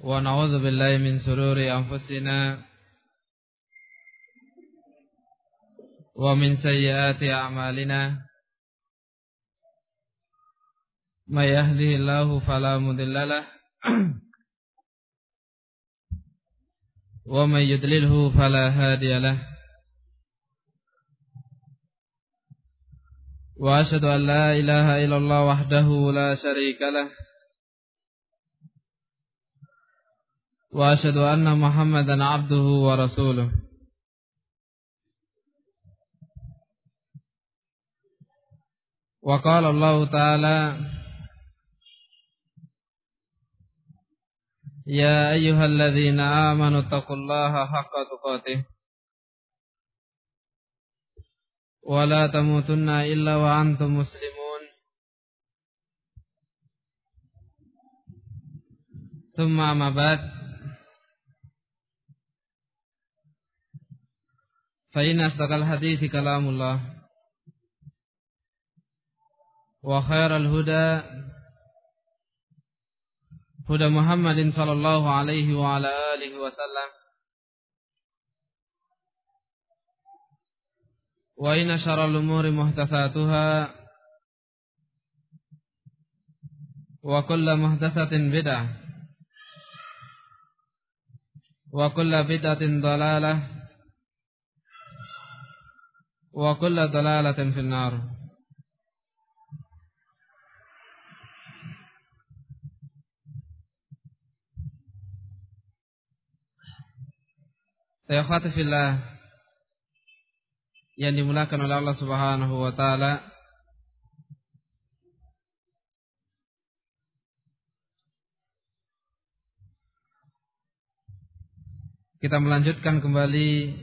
ونعوذ بالله من شرور أنفسنا ومن سيئات أعمالنا من يهده الله فلا مضل له ومن يضلله فلا هادي له وأشهد أن لا إله إلا الله وحده لا شريك له وأشهد أن محمدا عبده ورسوله وقال الله تعالى يا أيها الذين آمنوا اتقوا الله حق تقاته ولا تموتن إلا وأنتم مسلمون ثم أما بعد فإن أصدق الحديث كلام الله وخير الهدى هدى محمد صلى الله عليه وعلى آله وسلم وإن شر الأمور محدثاتها وكل محدثة بدعة وكل بدعة ضلالة وكل ضلالة في النار. Ikhwati fillah yang dimulakan oleh Allah Subhanahu wa taala, kita melanjutkan kembali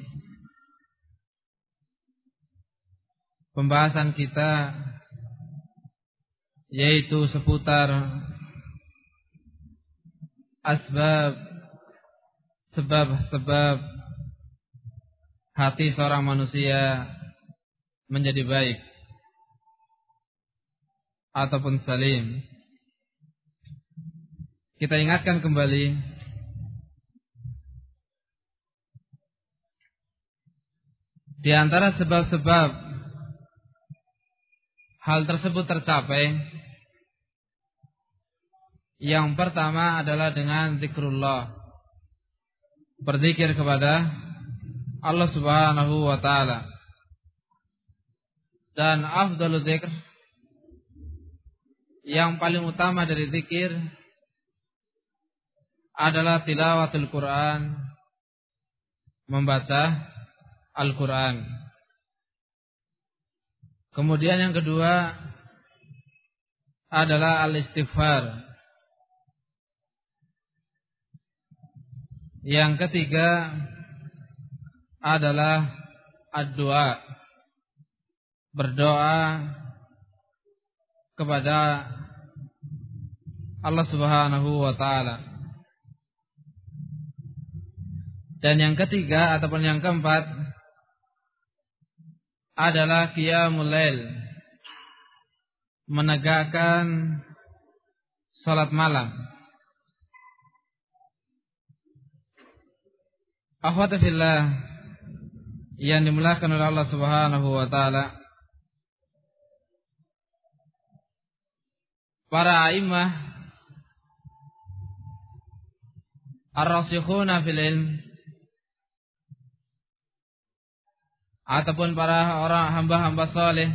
pembahasan kita, yaitu seputar sebab hati seorang manusia menjadi baik ataupun salim. Kita ingatkan kembali di antara sebab-sebab hal tersebut tercapai, yang pertama adalah dengan zikrullah, berzikir kepada Allah Subhanahu wa taala. Dan afdhalul dzikr, yang paling utama dari zikir adalah tilawatul Quran, membaca Al-Quran. Kemudian yang kedua adalah al-istighfar. Yang ketiga adalah ad-doa, berdoa kepada Allah Subhanahu wa taala. Dan yang ketiga ataupun yang keempat adalah qiyamul lail, menegakkan salat malam. Akhwati fillah yang dimuliakan oleh Allah Subhanahu wa taala, para a'immah ar-rasikhuna fil ilm, ataupun para orang hamba-hamba saleh,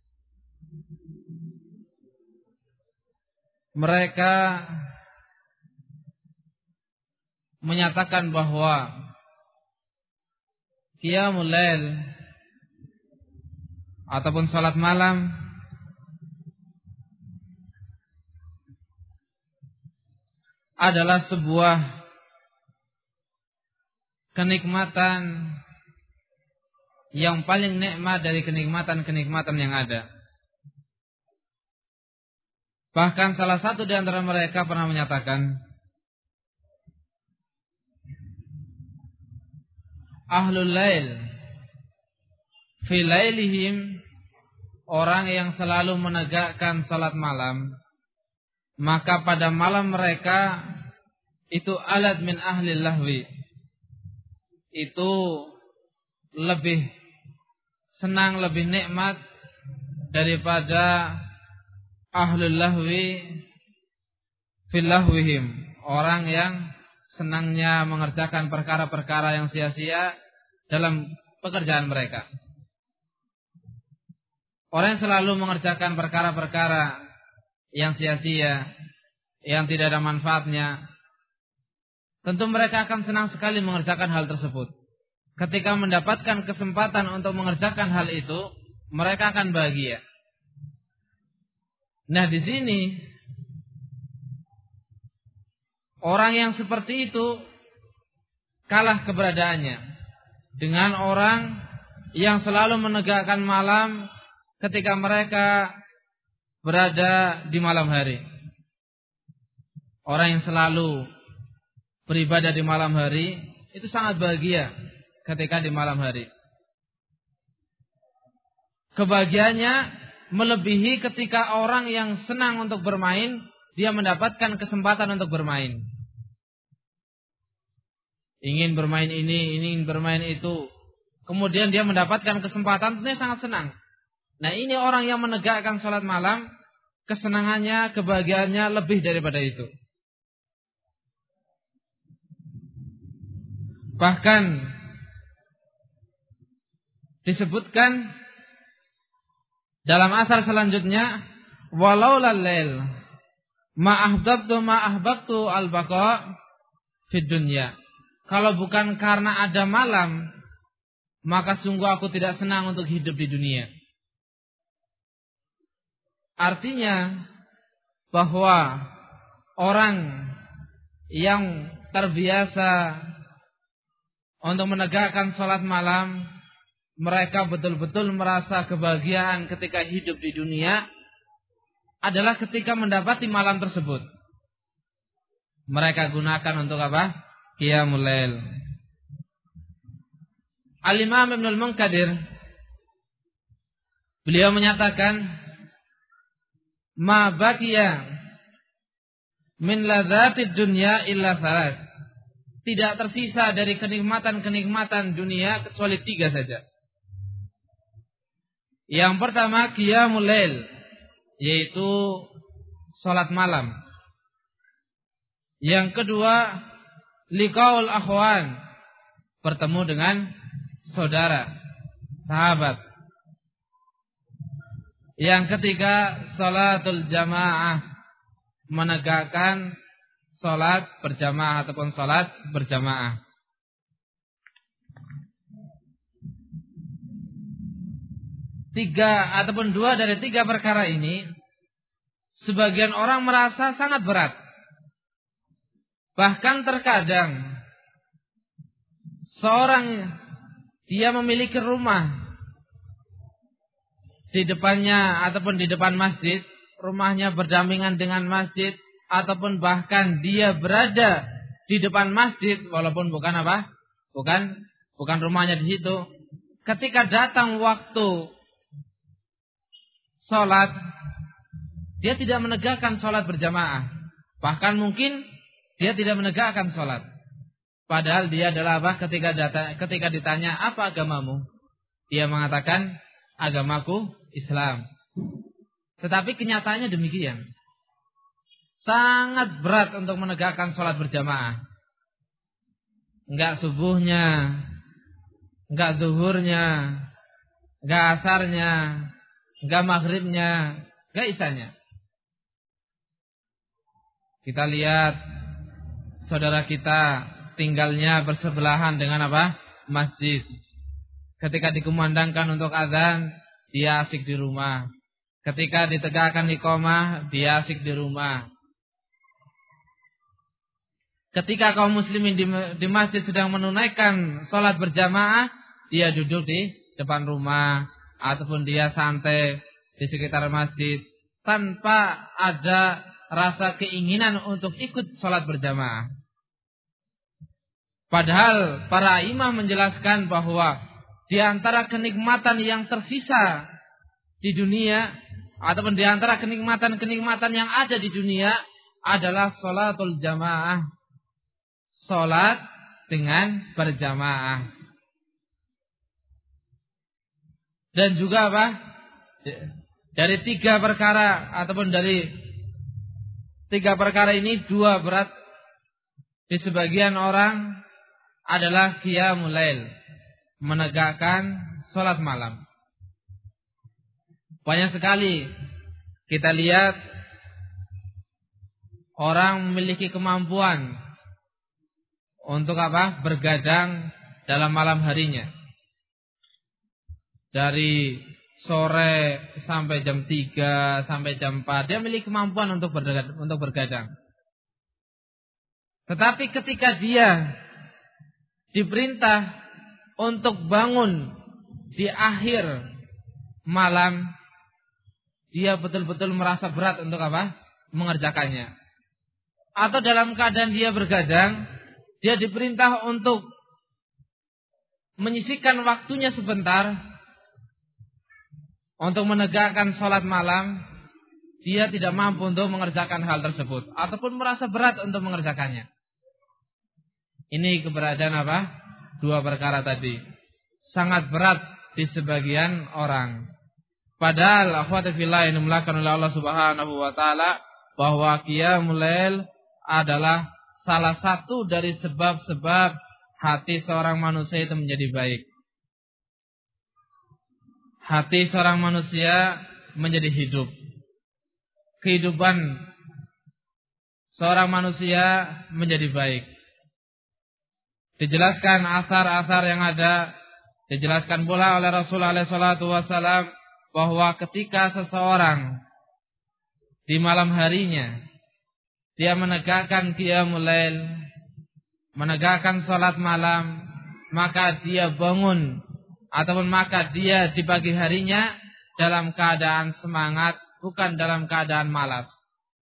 mereka menyatakan bahwa qiyamul lail ataupun salat malam adalah sebuah kenikmatan yang paling nikmat dari kenikmatan-kenikmatan yang ada. Bahkan salah satu di antara mereka pernah menyatakan, ahlul lail fi lailihim, orang yang selalu menegakkan salat malam, maka pada malam mereka itu alat min ahli lahwi, itu lebih senang, lebih nikmat daripada ahlul lahwi fil lahwihim, orang yang senangnya mengerjakan perkara-perkara yang sia-sia dalam pekerjaan mereka. Orang yang selalu mengerjakan perkara-perkara yang sia-sia, yang tidak ada manfaatnya, tentu mereka akan senang sekali mengerjakan hal tersebut. Ketika mendapatkan kesempatan untuk mengerjakan hal itu, mereka akan bahagia. Nah, di sini orang yang seperti itu kalah keberadaannya dengan orang yang selalu menegakkan malam ketika mereka berada di malam hari. Orang yang selalu beribadah di malam hari itu sangat bahagia ketika di malam hari. Kebahagiaannya melebihi ketika orang yang senang untuk bermain, dia mendapatkan kesempatan untuk bermain. Ingin bermain ini, ingin bermain itu, kemudian dia mendapatkan kesempatan, tentunya sangat senang. Nah, ini orang yang menegakkan sholat malam, kesenangannya, kebahagiaannya lebih daripada itu. Bahkan disebutkan dalam asar selanjutnya, walau lalail ma ahbabtu al-baqa fid dunya. Kalau bukan karena ada malam, maka sungguh aku tidak senang untuk hidup di dunia. Artinya bahwa orang yang terbiasa untuk menegakkan sholat malam, mereka betul-betul merasa kebahagiaan ketika hidup di dunia adalah ketika mendapati malam tersebut. Mereka gunakan untuk apa? Qiyamul lail. Al-Imam Ibnul Munkadir, beliau menyatakan, ma baqiya min ladzatid dunya illa thalath. Tidak tersisa dari kenikmatan-kenikmatan dunia kecuali 3 saja. Yang pertama qiyamul lail, yaitu salat malam. Yang kedua liqaul akhwan, bertemu dengan saudara, sahabat. Yang ketiga salatul jamaah, menegakkan salat berjamaah ataupun salat berjamaah. Tiga ataupun 2 dari 3 perkara ini sebagian orang merasa sangat berat. Bahkan terkadang seorang dia memiliki rumah di depannya ataupun di depan masjid, rumahnya berdampingan dengan masjid, ataupun bahkan dia berada di depan masjid walaupun bukan apa? Bukan rumahnya di situ. Ketika datang waktu salat, dia tidak menegakkan salat berjamaah. Bahkan mungkin dia tidak menegakkan salat. Padahal dia adalah apa? Ketika ditanya, "Apa agamamu?" Dia mengatakan, "Agamaku Islam." Tetapi kenyataannya demikian. Sangat berat untuk menegakkan sholat berjamaah. Enggak subuhnya, enggak zuhurnya, enggak asarnya, enggak maghribnya, enggak isanya. Kita lihat saudara kita tinggalnya bersebelahan dengan apa? Masjid. Ketika dikumandangkan untuk azan, dia asik di rumah. Ketika ditegakkan iqamah, dia asik di rumah. Ketika kaum muslimin di masjid sedang menunaikan sholat berjamaah, dia duduk di depan rumah ataupun dia santai di sekitar masjid tanpa ada rasa keinginan untuk ikut sholat berjamaah. Padahal para imam menjelaskan bahwa di antara kenikmatan yang tersisa di dunia ataupun di antara kenikmatan-kenikmatan yang ada di dunia adalah sholatul jamaah. sholat dengan berjamaah. Dan juga apa? Dari 3 perkara ataupun dari 3 perkara ini 2 berat di sebagian orang adalah qiyamul lail, menegakkan sholat malam. Banyak sekali kita lihat orang memiliki kemampuan untuk apa? Bergadang dalam malam harinya. Dari sore sampai jam 3 sampai jam 4 dia memiliki kemampuan untuk bergadang. Tetapi ketika dia diperintah untuk bangun di akhir malam, dia betul-betul merasa berat untuk apa? Mengerjakannya. Atau dalam keadaan dia bergadang, dia diperintah untuk menyisihkan waktunya sebentar untuk menegakkan sholat malam, dia tidak mampu untuk mengerjakan hal tersebut ataupun merasa berat untuk mengerjakannya. Ini keberadaan apa? 2 perkara tadi sangat berat di sebagian orang. Padahal akhwati fillah yang dimulakan oleh Allah Subhanahu wa taala, bahwa qiyamul lail adalah salah satu dari sebab-sebab hati seorang manusia itu menjadi baik. Hati seorang manusia menjadi hidup. Kehidupan seorang manusia menjadi baik. Dijelaskan asar-asar yang ada, dijelaskan pula oleh Rasulullah SAW bahwa ketika seseorang di malam harinya dia menegakkan qiyamul lail, menegakkan salat malam, maka dia bangun ataupun maka dia di pagi harinya dalam keadaan semangat, bukan dalam keadaan malas.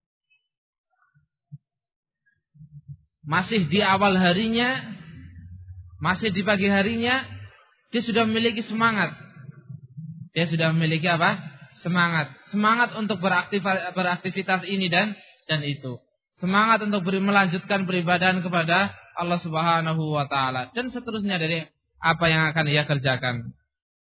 Masih di awal harinya, masih di pagi harinya, dia sudah memiliki semangat. Dia sudah memiliki apa? Semangat. Semangat untuk beraktivitas ini dan itu. Semangat untuk melanjutkan peribadahan kepada Allah Subhanahu wa taala dan seterusnya dari apa yang akan ia kerjakan.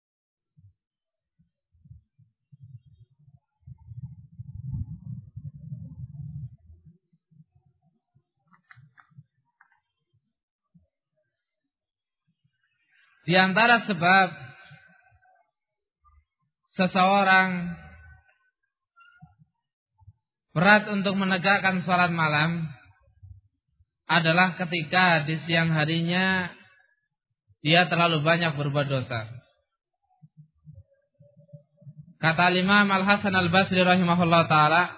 Di antara sebab seseorang berat untuk menegakkan salat malam adalah ketika di siang harinya dia terlalu banyak berbuat dosa. Kata Imam Al-Hasan Al-Basri rahimahullah ta'ala,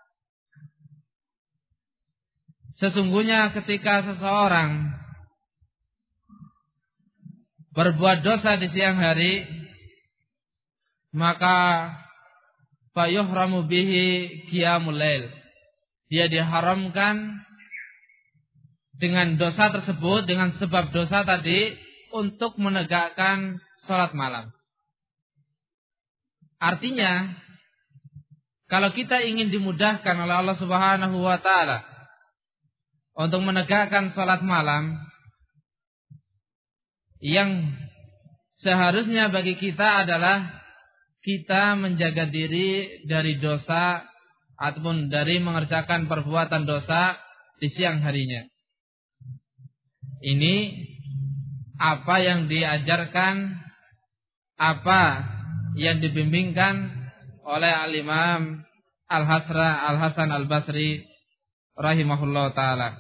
sesungguhnya ketika seseorang berbuat dosa di siang hari, maka fayuhramu bihi qiyamul lail. Dia diharamkan dengan dosa tersebut, dengan sebab dosa tadi, untuk menegakkan salat malam. Artinya, kalau kita ingin dimudahkan oleh Allah Subhanahu wa taala untuk menegakkan salat malam, yang seharusnya bagi kita adalah kita menjaga diri dari dosa ataupun dari mengerjakan perbuatan dosa di siang harinya. Ini apa yang diajarkan, apa yang dibimbingkan oleh Al-Imam Al-Hasan Al-Basri rahimahullah ta'ala.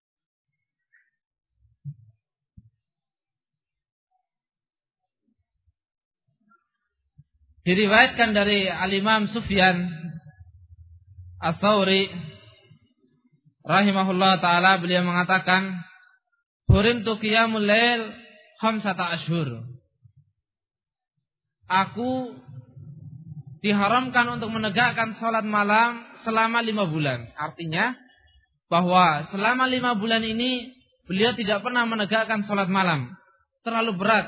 Diriwayatkan dari Al-Imam Sufyan Ats-Tsauri rahimahullah ta'ala, beliau mengatakan, hurimtu qiyamul lail khamsata ashhur. Aku diharamkan untuk menegakkan salat malam selama 5 bulan. Artinya bahwa selama 5 bulan ini beliau tidak pernah menegakkan salat malam. Terlalu berat.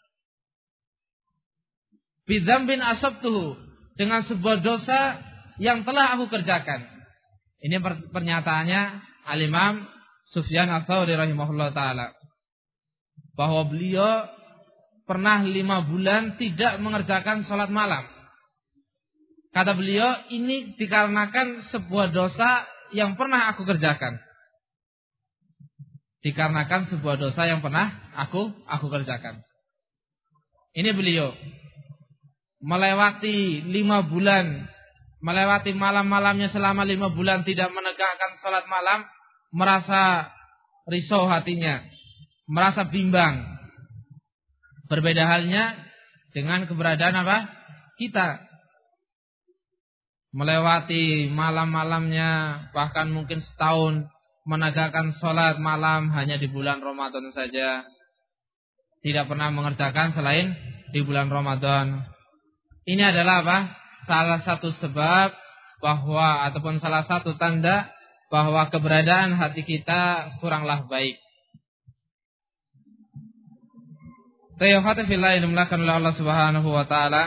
Bidzambin asabtuhu, dengan sebuah dosa yang telah aku kerjakan. Ini pernyataannya Al-Imam Sufyan Ats-Tsauri rahimahullah ta'ala, bahwa beliau pernah 5 bulan tidak mengerjakan sholat malam. Kata beliau, ini dikarenakan sebuah dosa yang pernah aku kerjakan. Dikarenakan sebuah dosa yang pernah aku kerjakan. Ini beliau melewati 5 bulan, melewati malam-malamnya selama 5 bulan tidak menegakkan sholat malam, merasa risau hatinya, merasa bimbang. Berbeda halnya dengan keberadaan apa? Kita. Melewati malam-malamnya, bahkan mungkin setahun menegakkan sholat malam hanya di bulan Ramadan saja. Tidak pernah mengerjakan selain di bulan Ramadan. Ini adalah apa? Salah satu sebab bahwa, ataupun salah satu tanda bahwa keberadaan hati kita kuranglah baik. Tayyibati fillah yang dimulakan oleh Allah Subhanahu wa taala.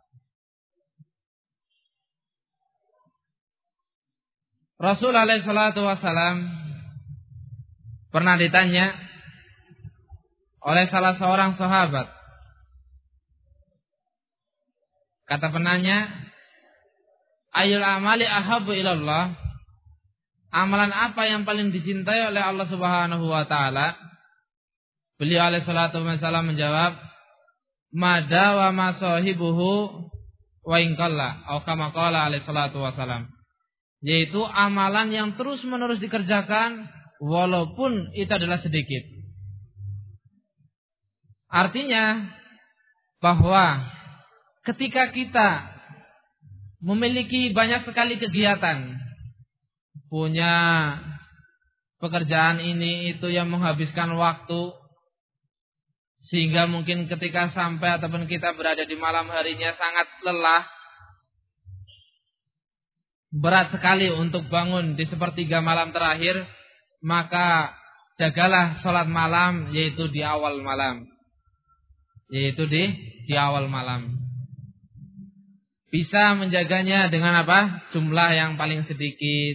Rasul alaihi salatu wasalam pernah ditanya oleh salah seorang sahabat. Kata penanya, "Ayyul amali ahabbu ilallah?" Amalan apa yang paling dicintai oleh Allah Subhanahu wa taala? Beliau alaihi salatu wasallam menjawab, "Mada wa ma sahibuhu wa in qalla," atau kama qala alaihi salatu wasallam. Yaitu amalan yang terus-menerus dikerjakan walaupun itu adalah sedikit. Artinya bahwa ketika kita memiliki banyak sekali kegiatan, punya pekerjaan ini itu yang menghabiskan waktu, sehingga mungkin ketika sampai ataupun kita berada di malam harinya sangat lelah, berat sekali untuk bangun di sepertiga malam terakhir, maka jagalah sholat malam, yaitu di awal malam. Yaitu di awal malam. Bisa menjaganya dengan apa? Jumlah yang paling sedikit.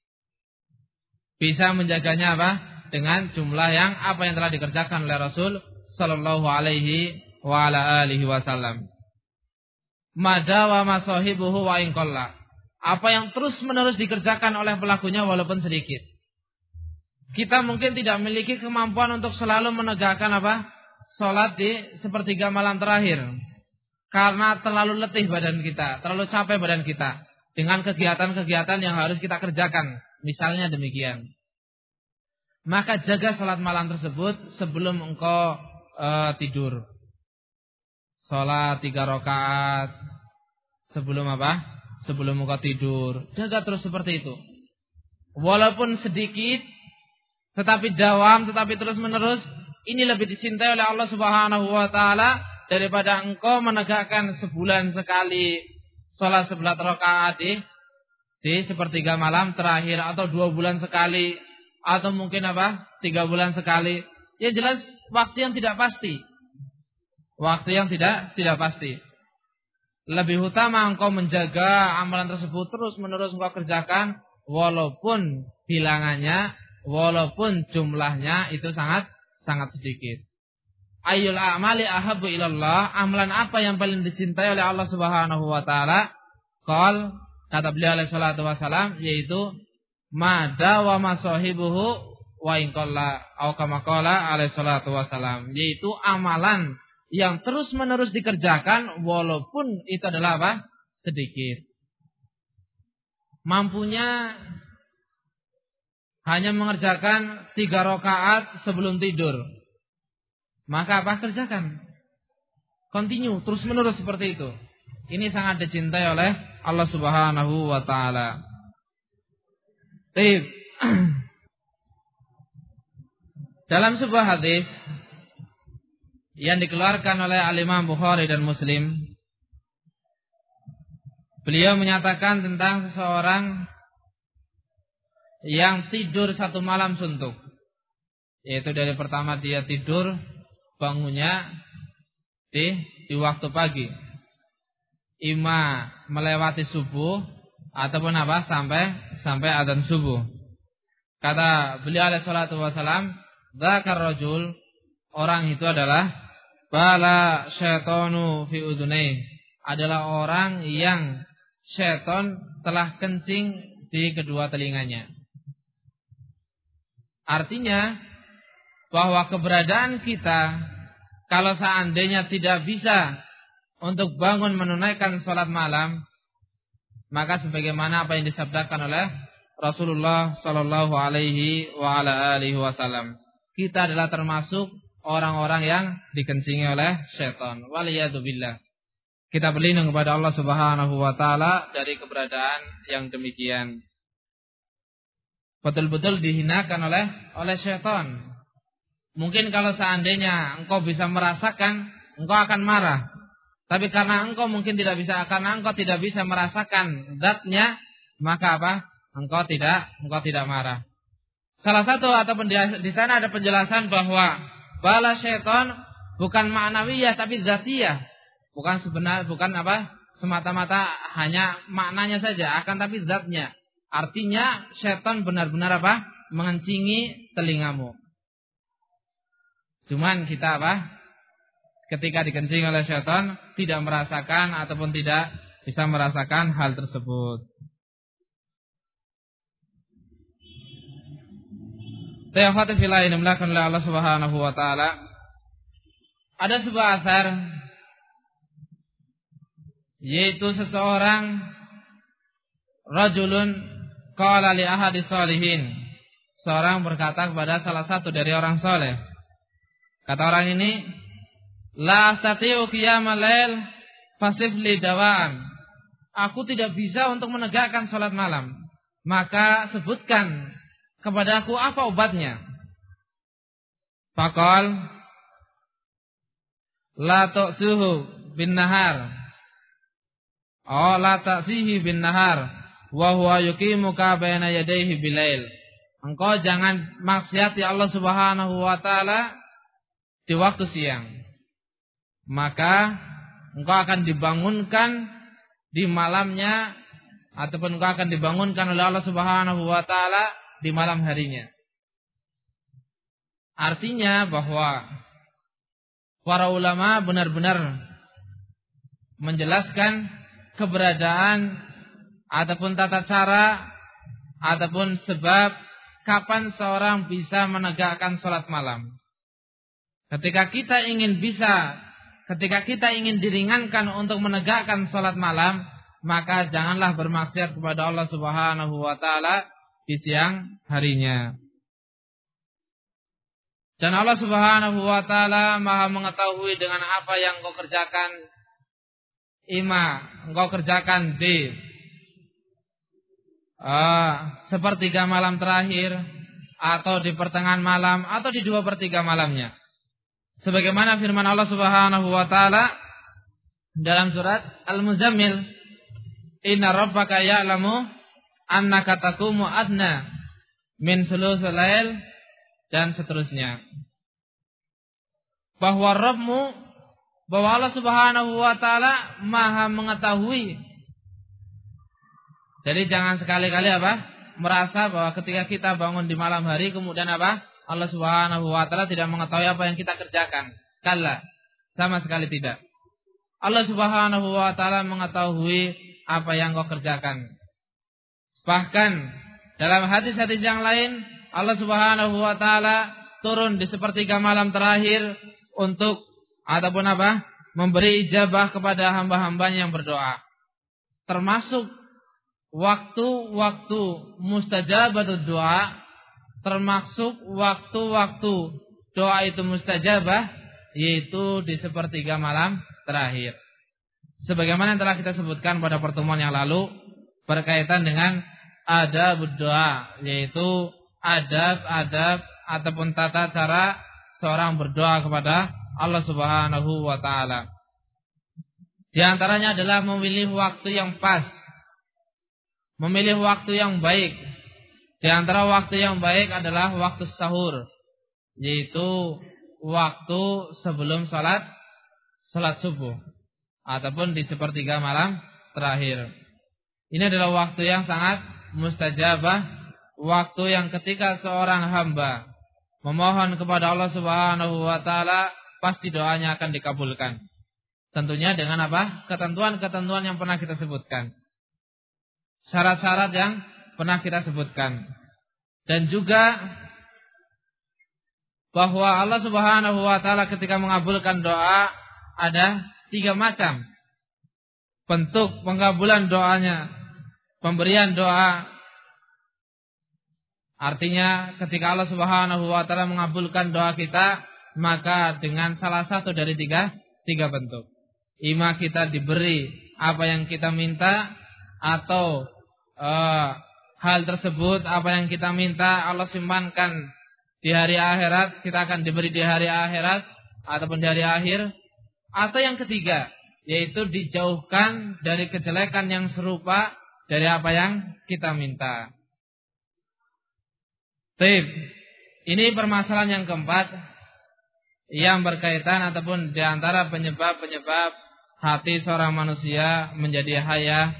Bisa menjaganya apa? Dengan jumlah yang apa yang telah dikerjakan oleh Rasul sallallahu alaihi wa ala alihi wasallam. Mada wa masahibuhu wa in qalla. Apa yang terus-menerus dikerjakan oleh pelakunya walaupun sedikit. Kita mungkin tidak memiliki kemampuan untuk selalu menegakkan apa? Salat di sepertiga malam terakhir. Karena terlalu letih badan kita, terlalu capek badan kita dengan kegiatan-kegiatan yang harus kita kerjakan. Misalnya demikian. Maka jaga salat malam tersebut sebelum engkau tidur. Salat 3 rakaat sebelum apa? Sebelum engkau tidur. Jaga terus seperti itu. Walaupun sedikit, tetapi dawam, tetapi terus menerus. Ini lebih dicintai oleh Allah Subhanahu wa taala daripada engkau menegakkan sebulan sekali salat 11 rakaat di sepertiga malam terakhir, atau 2 bulan sekali, atau mungkin apa? 3 bulan sekali. Ya jelas waktu yang tidak pasti. Waktu yang tidak pasti. Lebih utama engkau menjaga amalan tersebut terus-menerus engkau kerjakan walaupun bilangannya, walaupun jumlahnya itu sangat sedikit. Ayyul a'mali ahabbu ilallah, amalan apa yang paling dicintai oleh Allah Subhanahu wa taala? Qal, kata beliau alaihi salatu wasalam, yaitu mada wa masahibuhu wa in qalla, atau kama qala alaihi salatu wasalam, yaitu amalan yang terus-menerus dikerjakan walaupun itu adalah apa? Sedikit. Mampunya hanya mengerjakan 3 rakaat sebelum tidur, maka apa? Kerjakan. Continue, terus-menerus seperti itu. Ini sangat dicintai oleh Allah Subhanahu wa taala. Dalam sebuah hadis yang dikeluarkan oleh Al-Imam Bukhari dan Muslim, beliau menyatakan tentang seseorang yang tidur 1 malam suntuk. Yaitu dari pertama dia tidur, bangunnya di waktu pagi. Ima melewati subuh ataupun apa? Sampai adzan subuh. Kata beliau alaihi salatu wasalam, dzakar rajul, orang itu adalah bala syaitanu fi udunai, adalah orang yang syaitan telah kencing di kedua telinganya. Artinya bahwa keberadaan kita kalau seandainya tidak bisa untuk bangun menunaikan sholat malam, maka sebagaimana apa yang disabdakan oleh Rasulullah sallallahu alaihi wa ala alihi wasallam, kita adalah termasuk orang-orang yang dikencingi oleh syaitan. Waliyadzubillah. Kita berlindung kepada Allah Subhanahu wa taala dari keberadaan yang demikian. Betul-betul dihinakan oleh syaitan. Mungkin kalau seandainya engkau bisa merasakan, engkau akan marah. Tapi karena engkau mungkin tidak bisa, karena engkau tidak bisa merasakan zatnya, maka apa? Engkau tidak marah. Salah satu ataupun di sana ada penjelasan bahwa bala syaitan bukan ma'nawiyah tapi zatiyah. Bukan apa? Semata-mata hanya maknanya saja, akan tapi zatnya. Artinya syaitan benar-benar apa? Mengencingi telingamu. Cuman kita apa? Ketika dikencingi oleh syaitan tidak merasakan ataupun tidak bisa merasakan hal tersebut. Ta'afatu fillah inamlakan oleh Allah Subhanahu wa taala. Ada sebuah athar, yaitu seseorang, rajulun qala li ahadis salihin, seorang berkata kepada salah satu dari orang saleh. Kata orang ini, la astati'u qiyamal lail fasif li dawaan. Aku tidak bisa untuk menegakkan salat malam, maka sebutkan kepadaku apa obatnya. Faqal la tu'suhu bin nahar, la ta'sihi bin nahar wa huwa yuqimuka baina yadayhi bilail. Engkau jangan maksiati Allah Subhanahu wa taala di waktu siang, maka engkau akan dibangunkan di malamnya, ataupun engkau akan dibangunkan oleh Allah Subhanahu wa taala di malam harinya. Artinya bahwa para ulama benar-benar menjelaskan keberadaan ataupun tata cara ataupun sebab kapan seorang bisa menegakkan salat malam. Ketika kita ingin diringankan untuk menegakkan salat malam, maka janganlah bermaksiat kepada Allah Subhanahu wa taala di siang harinya. Dan Allah Subhanahu wa taala Maha mengetahui dengan apa yang engkau kerjakan. Engkau kerjakan di sepertiga malam terakhir, atau di pertengahan malam, atau di 2/3 malamnya. Sebagaimana firman Allah Subhanahu wa taala dalam surat Al-Muzammil, inna rabbaka ya'lamu annaka taqumu adna min thulutsil lail, dan seterusnya. Bahwa Allah Subhanahu wa taala Maha mengetahui. Jadi jangan sekali-kali merasa bahwa ketika kita bangun di malam hari kemudian Allah Subhanahu wa taala tidak mengetahui apa yang kita kerjakan. Kalla, sama sekali tidak. Allah Subhanahu wa taala mengetahui apa yang kau kerjakan. Bahkan dalam hadis-hadis yang lain, Allah Subhanahu wa taala turun di sepertiga malam terakhir untuk ataupun memberi ijabah kepada hamba-hambanya yang berdoa. Termasuk waktu-waktu mustajabatud doa, termasuk waktu-waktu doa itu mustajabah, yaitu di sepertiga malam terakhir. Sebagaimana yang telah kita sebutkan pada pertemuan yang lalu berkaitan dengan adab doa, yaitu adab-adab ataupun tata cara seorang berdoa kepada Allah Subhanahu wa taala. Di antaranya adalah memilih waktu yang pas, memilih waktu yang baik. Di antara waktu yang baik adalah waktu sahur, yaitu waktu sebelum salat subuh ataupun di sepertiga malam terakhir. Ini adalah waktu yang sangat mustajabah, waktu yang ketika seorang hamba memohon kepada Allah Subhanahu wa taala, pasti doanya akan dikabulkan. Tentunya dengan apa? Ketentuan-ketentuan yang pernah kita sebutkan. Syarat-syarat yang pernah kita sebutkan. Dan juga bahwa Allah Subhanahu wa taala ketika mengabulkan doa ada 3 macam bentuk pengabulan doanya. Pemberian doa, artinya ketika Allah Subhanahu wa taala mengabulkan doa kita, maka dengan salah satu dari tiga bentuk. Ima kita diberi apa yang kita minta, atau hal tersebut apa yang kita minta Allah simpankan di hari akhirat, kita akan diberi di hari akhirat ataupun di hari akhir. Atau yang ketiga, yaitu dijauhkan dari kejelekan yang serupa dari apa yang kita minta. Baik, ini permasalahan yang keempat yang berkaitan ataupun di antara penyebab-penyebab hati seorang manusia menjadi haya,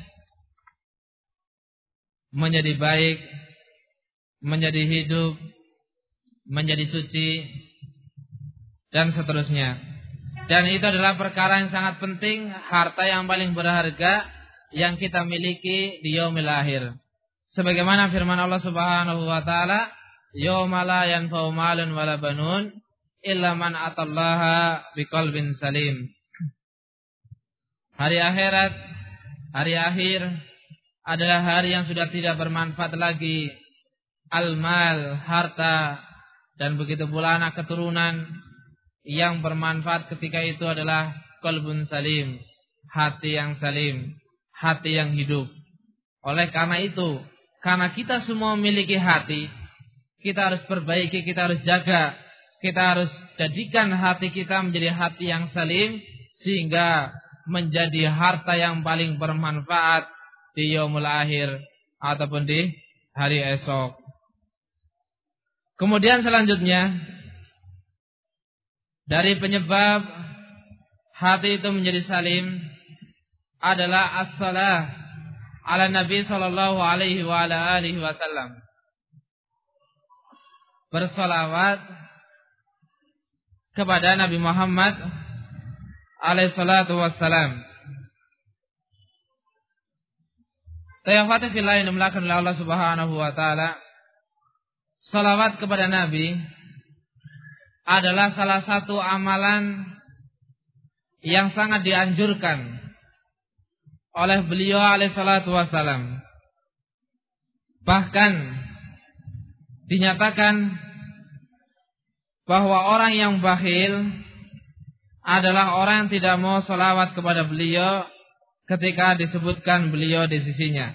menjadi baik, menjadi hidup, menjadi suci, dan seterusnya. Dan itu adalah perkara yang sangat penting, harta yang paling berharga yang kita miliki di yaumil akhir. Sebagaimana firman Allah Subhanahu wa taala, "Yauma la yanfa'u malun wala banun illa man atallaha biqalbin salim." Hari akhirat, hari akhir adalah hari yang sudah tidak bermanfaat lagi al-mal, harta, dan begitu pula anak keturunan. Yang bermanfaat ketika itu adalah qalbun salim, hati yang salim, hati yang hidup. Oleh karena itu, karena kita semua memiliki hati, kita harus perbaiki, kita harus jaga, kita harus jadikan hati kita menjadi hati yang salim, sehingga menjadi harta yang paling bermanfaat di yaumul akhir ataupun di hari esok. Kemudian selanjutnya, dari penyebab hati itu menjadi salim adalah as-salah ala Nabi sallallahu alaihi wa ala alihi wasallam. Bersalawat kepada Nabi Muhammad alaihi salatu wassalam. Tayyafati fillah yang dimulakan oleh Allah Subhanahu wa taala. Salawat kepada Nabi adalah salah satu amalan yang sangat dianjurkan oleh beliau alaihi salatu wassalam. Bahkan dinyatakan bahwa orang yang bakhil adalah orang yang tidak mau salawat kepada beliau ketika disebutkan beliau di sisinya.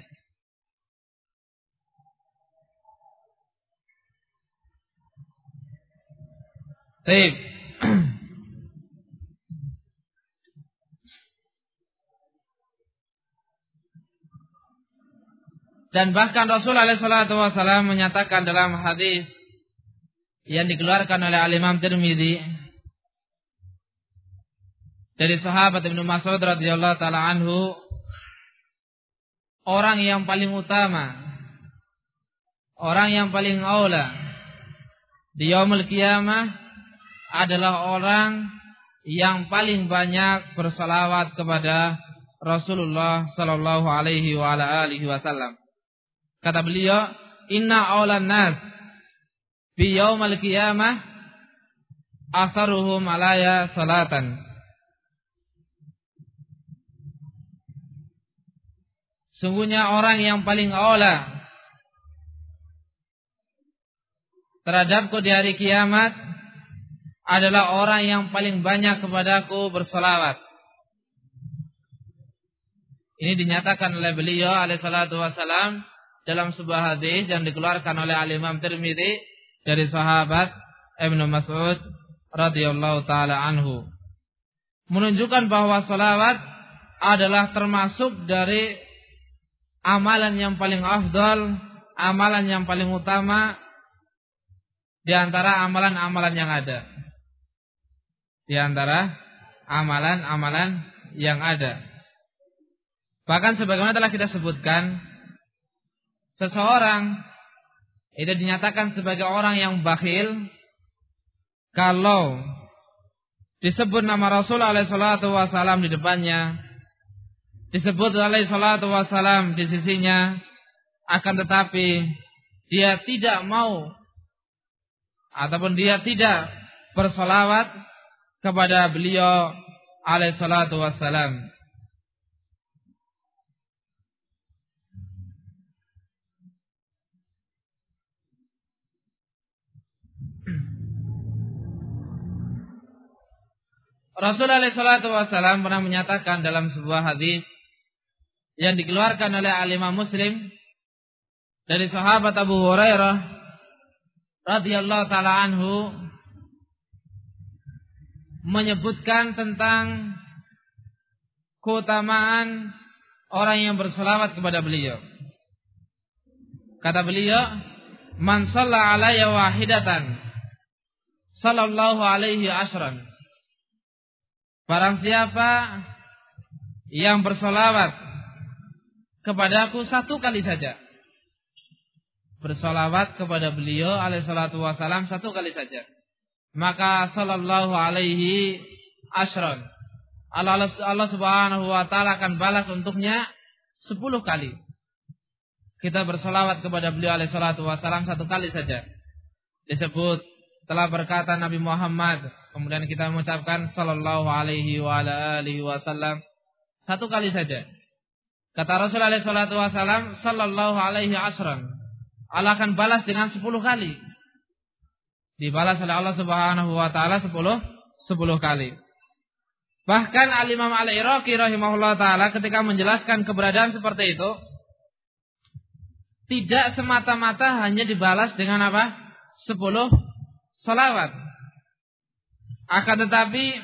Baik. Dan bahkan Rasul alaihi salatu wasallam menyatakan dalam hadis yang dikeluarkan oleh Al-Imam Tirmidzi dari sahabat Ibnu Mas'ud radhiyallahu taala anhu, orang yang paling utama, orang yang paling aula di yaumul qiyamah adalah orang yang paling banyak bersalawat kepada Rasulullah sallallahu alaihi wa ala alihi wasallam. Kata beliau, "Inna aulan nas bi yaumil qiyamah atharuhum alaya salatan." Sungguhnya orang yang paling aula terhadapku di hari kiamat adalah orang yang paling banyak kepadaku bersalawat. Ini dinyatakan oleh beliau alaihi salatu wasalam dalam sebuah hadis yang dikeluarkan oleh Al-Imam Tirmidzi dari sahabat Ibnu Mas'ud radhiyallahu taala anhu. Menunjukkan bahwa salawat adalah termasuk dari amalan yang paling afdal, amalan yang paling utama di antara amalan-amalan yang ada. Di antara amalan-amalan yang ada. Bahkan sebagaimana telah kita sebutkan, seseorang itu dinyatakan sebagai orang yang bakhil kalau disebut nama Rasul alaihi salatu wasallam di depannya, disebut alaihi salatu wasallam di sisinya, akan tetapi dia tidak mau ataupun dia tidak bersolawat kepada beliau alaihi salatu wasallam. Rasul alaihi salatu wasallam pernah menyatakan dalam sebuah hadis yang dikeluarkan oleh Al-Imam Muslim dari sahabat Abu Hurairah radhiyallahu taala anhu, menyebutkan tentang keutamaan orang yang berselawat kepada beliau. Kata beliau, "Man shalla alayya wahidatan sallallahu alaihi asyran." Barang siapa yang bersolawat kepadaku satu kali saja, bersolawat kepada beliau alaihi salatu wasalam satu kali saja, maka sallallahu alaihi asyran, Allah subhanahu wa ta'ala akan balas untuknya 10 kali. Kita bersolawat kepada beliau alaihi salatu wasalam satu kali saja, disebut telah berkata Nabi Muhammad, kemudian kita mengucapkan sallallahu alaihi wa ala alihi wasallam satu kali saja. Kata Rasul alaihi salatu wasallam, sallallahu alaihi asyran, Allah akan balas dengan 10 kali. Dibalas oleh Allah Subhanahu wa taala 10 kali. Bahkan Al-Imam Al-Iraqi rahimahullah taala ketika menjelaskan keberadaan seperti itu, tidak semata-mata hanya dibalas dengan apa? 10 salawat. Akan tetapi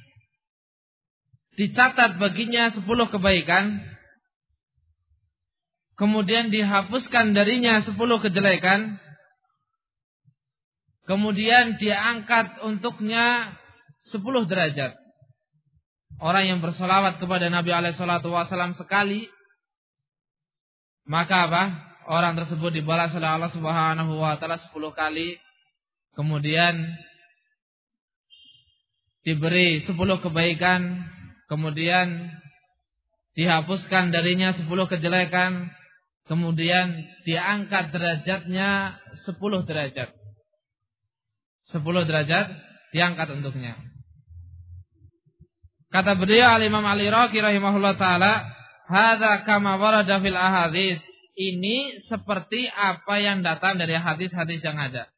dicatat baginya 10 kebaikan, kemudian dihapuskan darinya 10 kejelekan, kemudian diangkat untuknya 10 derajat. Orang yang bersolawat kepada Nabi alaihi salatu wasallam sekali, maka apa? Orang tersebut dibalas oleh Allah Subhanahu wa taala 10 kali, kemudian diberi 10 kebaikan, kemudian dihapuskan darinya 10 kejelekan, kemudian diangkat derajatnya 10 derajat. 10 derajat diangkat untuknya. Kata beliau Al-Imam Al-Iraqi rahimahullah taala, hadza kama warada fil ahadits. Ini seperti apa yang datang dari hadis-hadis yang ada,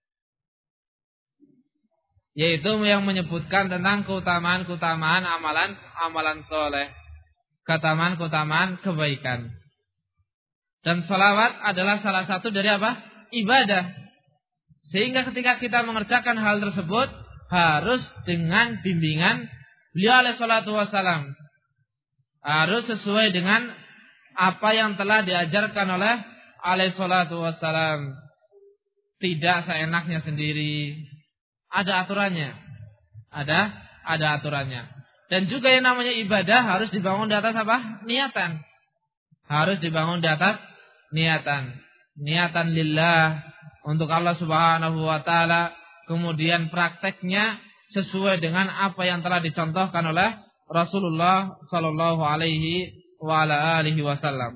yaitu yang menyebutkan tentang keutamaan-keutamaan amalan soleh, keutamaan kebaikan. Dan salawat adalah salah satu dari apa? Ibadah. Sehingga ketika kita mengerjakan hal tersebut harus dengan bimbingan beliau alaihi salatu wasalam, harus sesuai dengan apa yang telah diajarkan oleh alaihi salatu wasalam. Tidak seenaknya sendiri. Ada aturannya. Ada aturannya. Dan juga yang namanya ibadah harus dibangun di atas apa? Niatan. Harus dibangun di atas niatan. Niatan lillah, untuk Allah Subhanahu wa taala, kemudian prakteknya sesuai dengan apa yang telah dicontohkan oleh Rasulullah sallallahu alaihi wa ala alihi wasallam.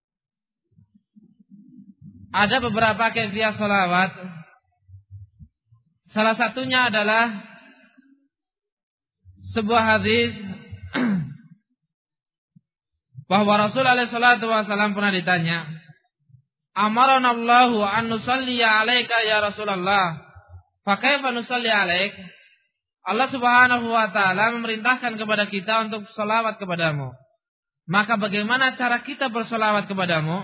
Ada beberapa kaifiyah salawat. Salah satunya adalah sebuah hadis bahwa Rasul alaihi salatu wasallam pernah ditanya, "Amarana Allahu an nusalli 'alaika ya Rasulullah, fa kaifa nusalli 'alaik?" Allah Subhanahu wa taala memerintahkan kepada kita untuk selawat kepadamu. Maka bagaimana cara kita berselawat kepadamu?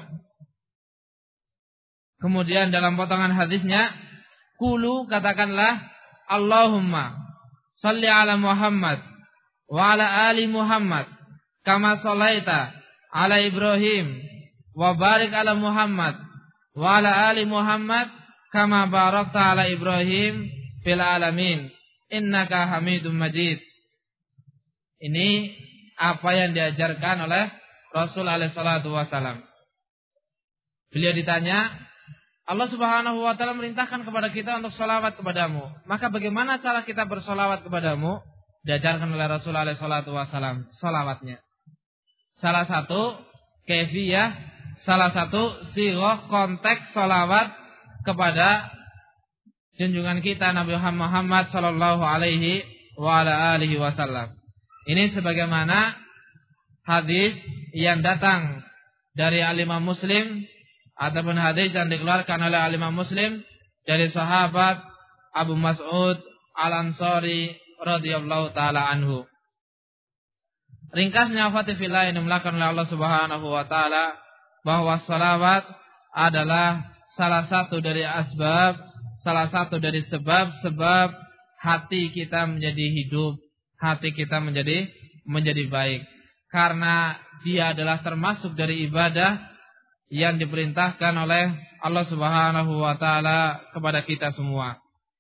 Kemudian dalam potongan hadisnya, qulu, katakanlah, Allahumma salli ala Muhammad wa ala ali Muhammad kama shallaita ala Ibrahim wa barik ala Muhammad wa ala ali Muhammad kama barakta ala Ibrahim fil alamin innaka Hamidum Majid. Ini apa yang diajarkan oleh Rasul alaihi salatu wasallam. Beliau ditanya, Allah Subhanahu wa taala merintahkan kepada kita untuk sholawat kepadamu. Maka bagaimana cara kita bersholawat kepadamu? Diajarkan oleh Rasulullah SAW sholawatnya. Salah satu kaifiyah, salah satu sighah konteks sholawat kepada junjungan kita Nabi Muhammad sallallahu alaihi wa ala alihi wasallam. Ini sebagaimana hadis yang datang dari Al-Imam Muslim ataupun hadis yang dikeluarkan oleh Al-Imam Muslim dari sahabat Abu Mas'ud Al-Ansari radhiyallahu taala anhu. Ringkasnya fatifillah yang dimulakan oleh Allah Subhanahu wa taala bahwa salawat adalah salah satu dari asbab, salah satu dari sebab hati kita menjadi hidup, hati kita menjadi baik. Karena dia adalah termasuk dari ibadah yang diperintahkan oleh Allah Subhanahu wa taala kepada kita semua.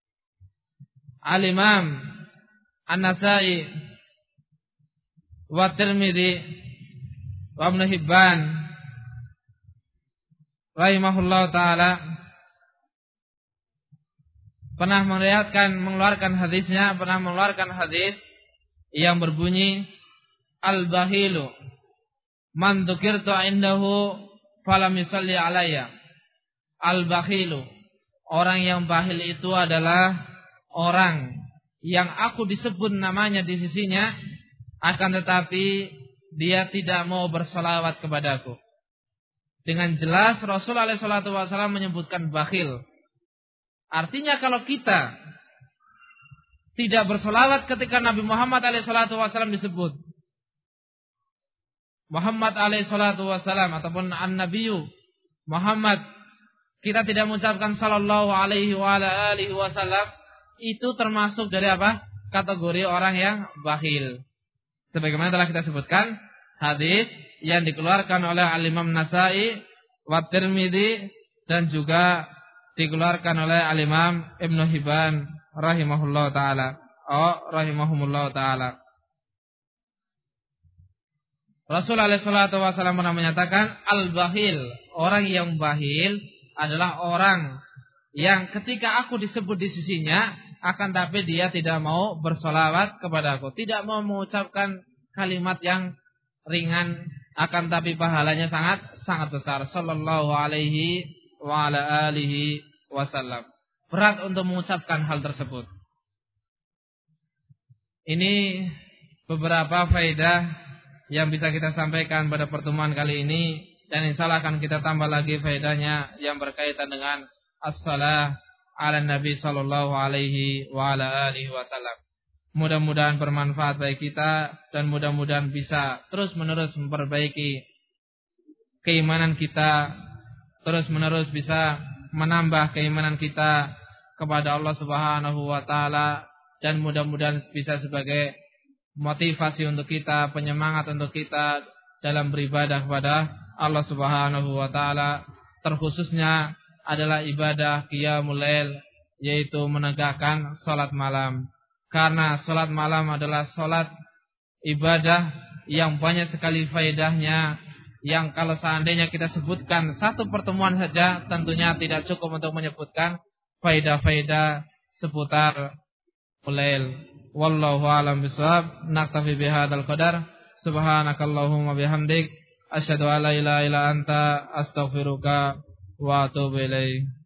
Al-Imam An-Nasa'i wa Tirmidzi wa Ibnu Hibban rahimahullahu taala pernah mengeluarkan hadis yang berbunyi al-bahilu man dzukirtu indahu falam yusalli alayya. Al-bakhilu, orang yang bakhil itu adalah orang yang aku disebut namanya di sisinya, akan tetapi dia tidak mau bersolawat kepadaku. Dengan jelas Rasulullah SAW menyebutkan bakhil. Artinya kalau kita tidak bersolawat ketika Nabi Muhammad SAW disebut Muhammad SAW ataupun An-Nabiyyu Muhammad, kita tidak mengucapkan sallallahu alaihi wa ala alihi wasallam, itu termasuk dari apa? Kategori orang yang bakhil. Sebagaimana telah kita sebutkan hadis yang dikeluarkan oleh Al-Imam Nasa'i wa Tirmidzi dan juga dikeluarkan oleh Al-Imam Ibnu Hibban rahimahullahu taala. Rahimahumullahu taala. Rasulullah SAW pernah menyatakan al-bakhil, orang yang bakhil adalah orang yang ketika aku disebut di sisinya, akan tapi dia tidak mau bersolawat kepadaku, tidak mau mengucapkan kalimat yang ringan, akan tapi pahalanya sangat besar. Sallallahu alaihi wa ala alihi wasallam. Berat untuk mengucapkan hal tersebut. Ini beberapa faedah yang bisa kita sampaikan pada pertemuan kali ini, dan insyaallah akan kita tambah lagi faedahnya yang berkaitan dengan as-shalah ala Nabi sallallahu alaihi wa ala alihi wasallam. Mudah-mudahan bermanfaat bagi kita dan mudah-mudahan bisa terus-menerus memperbaiki keimanan kita, terus-menerus bisa menambah keimanan kita kepada Allah Subhanahu wa taala, dan mudah-mudahan bisa sebagai motivasi untuk kita, penyemangat untuk kita dalam beribadah kepada Allah Subhanahu wa taala, terkhususnya adalah ibadah qiyamul lail, yaitu menegakkan salat malam. Karena salat malam adalah salat ibadah yang banyak sekali faedahnya, yang kalau seandainya kita sebutkan satu pertemuan saja tentunya tidak cukup untuk menyebutkan faedah-faedah seputar lail. Wallahu a'lam bishawab. Naktafi bihadzal qadar. Subhanakallahumma bihamdik asyhadu an la ilaha illa anta astaghfiruka wa atubu ilaik.